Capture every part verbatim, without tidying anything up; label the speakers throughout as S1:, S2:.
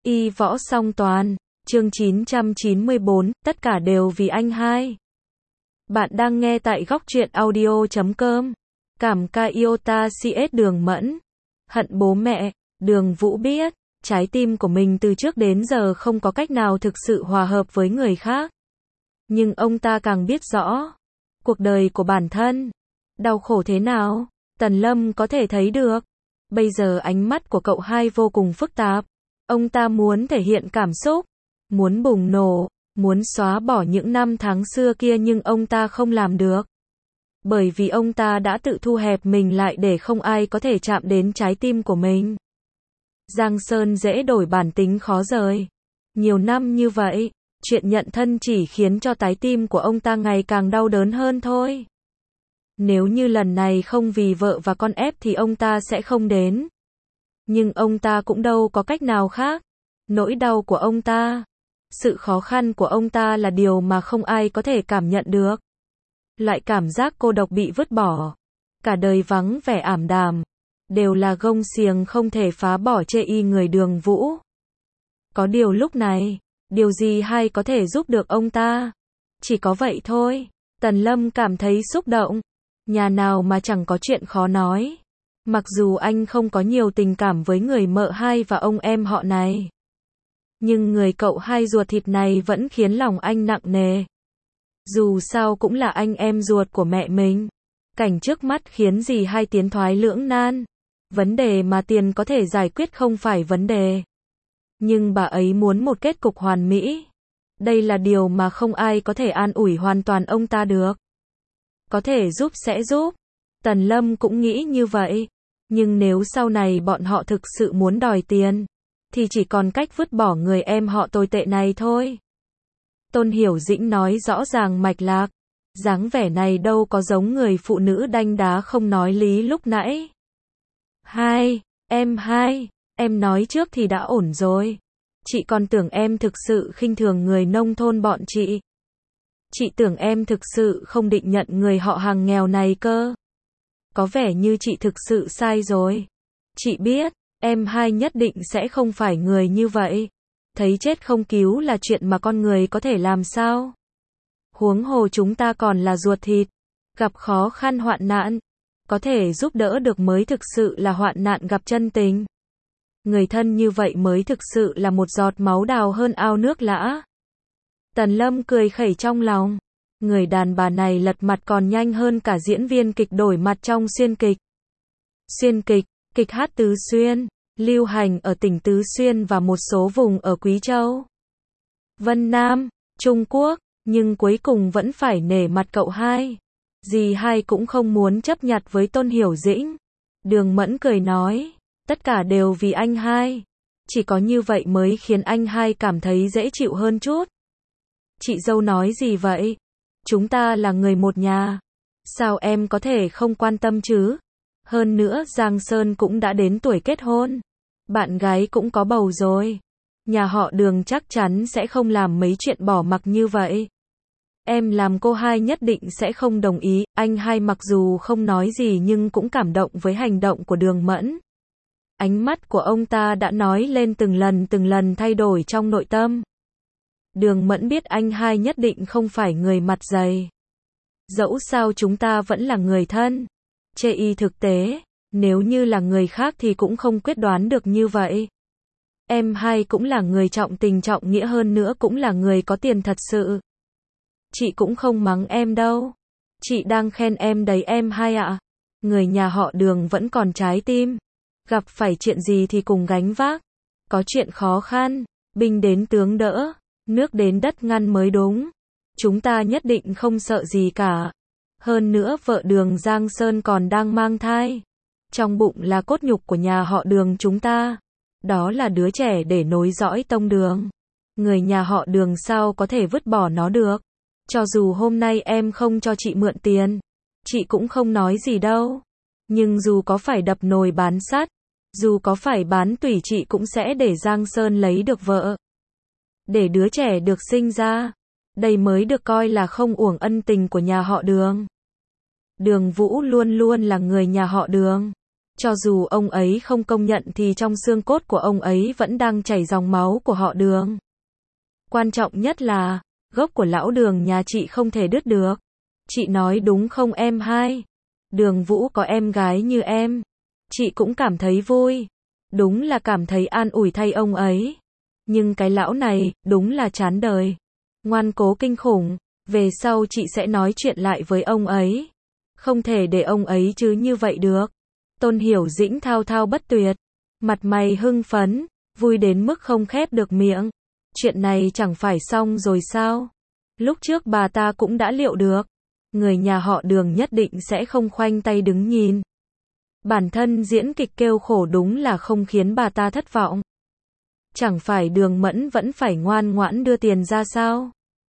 S1: Y võ song toàn, chương chín trăm chín mươi bốn, tất cả đều vì anh hai. Bạn đang nghe tại góc truyện audio chấm com. Cảm ca iota cs Đường Mẫn. Hận bố mẹ, Đường Vũ biết, trái tim của mình từ trước đến giờ không có cách nào thực sự hòa hợp với người khác. Nhưng ông ta càng biết rõ, cuộc đời của bản thân, đau khổ thế nào, Tần Lâm có thể thấy được. Bây giờ ánh mắt của cậu hai vô cùng phức tạp. Ông ta muốn thể hiện cảm xúc, muốn bùng nổ, muốn xóa bỏ những năm tháng xưa kia nhưng ông ta không làm được. Bởi vì ông ta đã tự thu hẹp mình lại để không ai có thể chạm đến trái tim của mình. Giang Sơn dễ đổi bản tính khó rời. Nhiều năm như vậy, chuyện nhận thân chỉ khiến cho trái tim của ông ta ngày càng đau đớn hơn thôi. Nếu như lần này không vì vợ và con ép thì ông ta sẽ không đến. Nhưng ông ta cũng đâu có cách nào khác. Nỗi đau của ông ta, sự khó khăn của ông ta là điều mà không ai có thể cảm nhận được. Loại cảm giác cô độc bị vứt bỏ, cả đời vắng vẻ ảm đạm, đều là gông xiềng không thể phá bỏ chê y người Đường Vũ. Có điều lúc này, điều gì hay có thể giúp được ông ta? Chỉ có vậy thôi. Tần Lâm cảm thấy xúc động. Nhà nào mà chẳng có chuyện khó nói. Mặc dù anh không có nhiều tình cảm với người mợ hai và ông em họ này, nhưng người cậu hai ruột thịt này vẫn khiến lòng anh nặng nề. Dù sao cũng là anh em ruột của mẹ mình. Cảnh trước mắt khiến dì hai tiến thoái lưỡng nan. Vấn đề mà tiền có thể giải quyết không phải vấn đề. Nhưng bà ấy muốn một kết cục hoàn mỹ. Đây là điều mà không ai có thể an ủi hoàn toàn ông ta được. Có thể giúp sẽ giúp. Tần Lâm cũng nghĩ như vậy. Nhưng nếu sau này bọn họ thực sự muốn đòi tiền, thì chỉ còn cách vứt bỏ người em họ tồi tệ này thôi. Tôn Hiểu Dĩnh nói rõ ràng mạch lạc. Dáng vẻ này đâu có giống người phụ nữ đanh đá không nói lý lúc nãy. Hai, em hai, em nói trước thì đã ổn rồi. Chị còn tưởng em thực sự khinh thường người nông thôn bọn chị. Chị tưởng em thực sự không định nhận người họ hàng nghèo này cơ. Có vẻ như chị thực sự sai rồi. Chị biết, em hai nhất định sẽ không phải người như vậy. Thấy chết không cứu là chuyện mà con người có thể làm sao? Huống hồ chúng ta còn là ruột thịt. Gặp khó khăn hoạn nạn, có thể giúp đỡ được mới thực sự là hoạn nạn gặp chân tình. Người thân như vậy mới thực sự là một giọt máu đào hơn ao nước lã. Tần Lâm cười khẩy trong lòng. Người đàn bà này lật mặt còn nhanh hơn cả diễn viên kịch đổi mặt trong xuyên kịch. Xuyên kịch, kịch hát Tứ Xuyên, lưu hành ở tỉnh Tứ Xuyên và một số vùng ở Quý Châu, Vân Nam, Trung Quốc, nhưng cuối cùng vẫn phải nể mặt cậu hai. Dì hai cũng không muốn chấp nhặt với Tôn Hiểu Dĩnh. Đường Mẫn cười nói, tất cả đều vì anh hai. Chỉ có như vậy mới khiến anh hai cảm thấy dễ chịu hơn chút. Chị dâu nói gì vậy? Chúng ta là người một nhà. Sao em có thể không quan tâm chứ? Hơn nữa Giang Sơn cũng đã đến tuổi kết hôn. Bạn gái cũng có bầu rồi. Nhà họ Đường chắc chắn sẽ không làm mấy chuyện bỏ mặc như vậy. Em làm cô hai nhất định sẽ không đồng ý. Anh hai mặc dù không nói gì nhưng cũng cảm động với hành động của Đường Mẫn. Ánh mắt của ông ta đã nói lên từng lần từng lần thay đổi trong nội tâm. Đường Mẫn biết anh hai nhất định không phải người mặt dày. Dẫu sao chúng ta vẫn là người thân. Chê y thực tế, nếu như là người khác thì cũng không quyết đoán được như vậy. Em hai cũng là người trọng tình trọng nghĩa, hơn nữa cũng là người có tiền thật sự. Chị cũng không mắng em đâu. Chị đang khen em đấy em hai ạ. Người nhà họ Đường vẫn còn trái tim. Gặp phải chuyện gì thì cùng gánh vác. Có chuyện khó khăn, binh đến tướng đỡ, nước đến đất ngăn mới đúng. Chúng ta nhất định không sợ gì cả. Hơn nữa vợ Đường Giang Sơn còn đang mang thai. Trong bụng là cốt nhục của nhà họ Đường chúng ta. Đó là đứa trẻ để nối dõi tông đường. Người nhà họ Đường sao có thể vứt bỏ nó được. Cho dù hôm nay em không cho chị mượn tiền, chị cũng không nói gì đâu. Nhưng dù có phải đập nồi bán sắt, dù có phải bán tủy, chị cũng sẽ để Giang Sơn lấy được vợ. Để đứa trẻ được sinh ra. Đây mới được coi là không uổng ân tình của nhà họ Đường. Đường Vũ luôn luôn là người nhà họ Đường. Cho dù ông ấy không công nhận thì trong xương cốt của ông ấy vẫn đang chảy dòng máu của họ Đường. Quan trọng nhất là, gốc của lão Đường nhà chị không thể đứt được. Chị nói đúng không em hai? Đường Vũ có em gái như em. Chị cũng cảm thấy vui. Đúng là cảm thấy an ủi thay ông ấy. Nhưng cái lão này, đúng là chán đời. Ngoan cố kinh khủng. Về sau chị sẽ nói chuyện lại với ông ấy. Không thể để ông ấy chứ như vậy được. Tôn Hiểu Dĩnh thao thao bất tuyệt. Mặt mày hưng phấn, vui đến mức không khép được miệng. Chuyện này chẳng phải xong rồi sao? Lúc trước bà ta cũng đã liệu được. Người nhà họ Đường nhất định sẽ không khoanh tay đứng nhìn. Bản thân diễn kịch kêu khổ đúng là không khiến bà ta thất vọng. Chẳng phải Đường Mẫn vẫn phải ngoan ngoãn đưa tiền ra sao?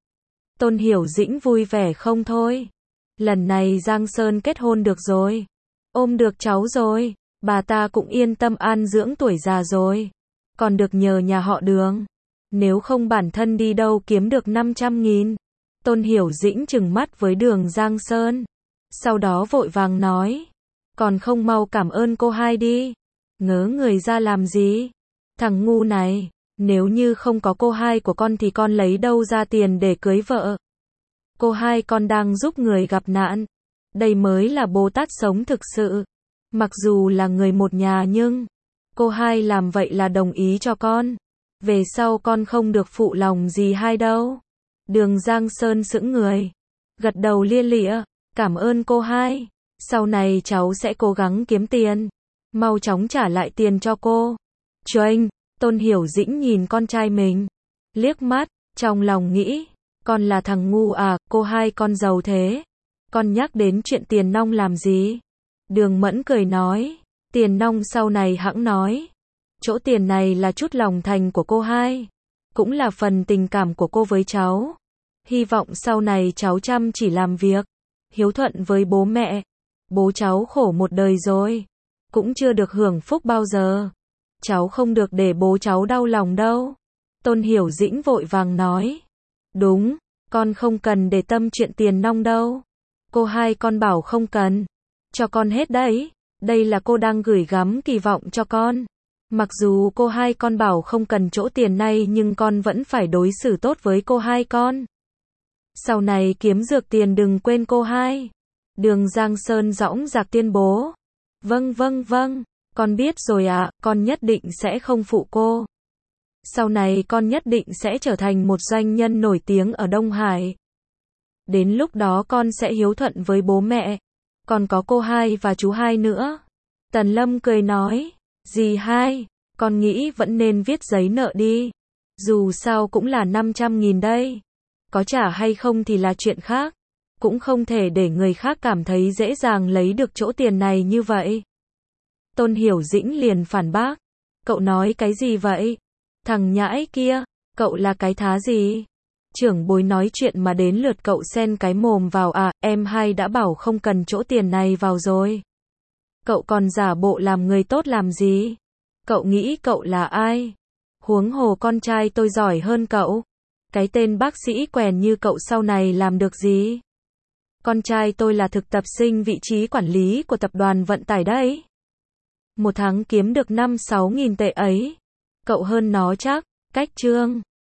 S1: Tôn Hiểu Dĩnh vui vẻ không thôi. Lần này Giang Sơn kết hôn được rồi. Ôm được cháu rồi. Bà ta cũng yên tâm an dưỡng tuổi già rồi. Còn được nhờ nhà họ Đường. Nếu không bản thân đi đâu kiếm được năm trăm nghìn. Tôn Hiểu Dĩnh trừng mắt với Đường Giang Sơn. Sau đó vội vàng nói. Còn không mau cảm ơn cô hai đi. Ngớ người ra làm gì? Thằng ngu này. Nếu như không có cô hai của con thì con lấy đâu ra tiền để cưới vợ? Cô hai con đang giúp người gặp nạn. Đây mới là Bồ Tát sống thực sự. Mặc dù là người một nhà nhưng cô hai làm vậy là đồng ý cho con. Về sau con không được phụ lòng gì hai đâu. Đường Giang Sơn sững người. Gật đầu lia lịa. Cảm ơn cô hai. Sau này cháu sẽ cố gắng kiếm tiền. Mau chóng trả lại tiền cho cô. Choanh. Tôn Hiểu Dĩnh nhìn con trai mình. Liếc mắt. Trong lòng nghĩ. Con là thằng ngu à, cô hai con giàu thế. Con nhắc đến chuyện tiền nong làm gì? Đường Mẫn cười nói. Tiền nong sau này hẵng nói. Chỗ tiền này là chút lòng thành của cô hai. Cũng là phần tình cảm của cô với cháu. Hy vọng sau này cháu chăm chỉ làm việc. Hiếu thuận với bố mẹ. Bố cháu khổ một đời rồi. Cũng chưa được hưởng phúc bao giờ. Cháu không được để bố cháu đau lòng đâu. Tôn Hiểu Dĩnh vội vàng nói. Đúng, con không cần để tâm chuyện tiền nong đâu. Cô hai con bảo không cần. Cho con hết đấy. Đây là cô đang gửi gắm kỳ vọng cho con. Mặc dù cô hai con bảo không cần chỗ tiền này nhưng con vẫn phải đối xử tốt với cô hai con. Sau này kiếm dược tiền đừng quên cô hai. Đường Giang Sơn dõng dạc tuyên bố. Vâng vâng vâng, con biết rồi ạ, à, con nhất định sẽ không phụ cô. Sau này con nhất định sẽ trở thành một doanh nhân nổi tiếng ở Đông Hải. Đến lúc đó con sẽ hiếu thuận với bố mẹ. Còn có cô hai và chú hai nữa. Tần Lâm cười nói. Dì hai, con nghĩ vẫn nên viết giấy nợ đi. Dù sao cũng là năm trăm nghìn đây. Có trả hay không thì là chuyện khác. Cũng không thể để người khác cảm thấy dễ dàng lấy được chỗ tiền này như vậy. Tôn Hiểu Dĩnh liền phản bác. Cậu nói cái gì vậy? Thằng nhãi kia, cậu là cái thá gì? Trưởng bối nói chuyện mà đến lượt cậu xen cái mồm vào à, em hai đã bảo không cần chỗ tiền này vào rồi. Cậu còn giả bộ làm người tốt làm gì? Cậu nghĩ cậu là ai? Huống hồ con trai tôi giỏi hơn cậu. Cái tên bác sĩ quèn như cậu sau này làm được gì? Con trai tôi là thực tập sinh vị trí quản lý của tập đoàn vận tải đấy. Một tháng kiếm được năm sáu nghìn tệ ấy. Cậu hơn nó chắc. Cách chương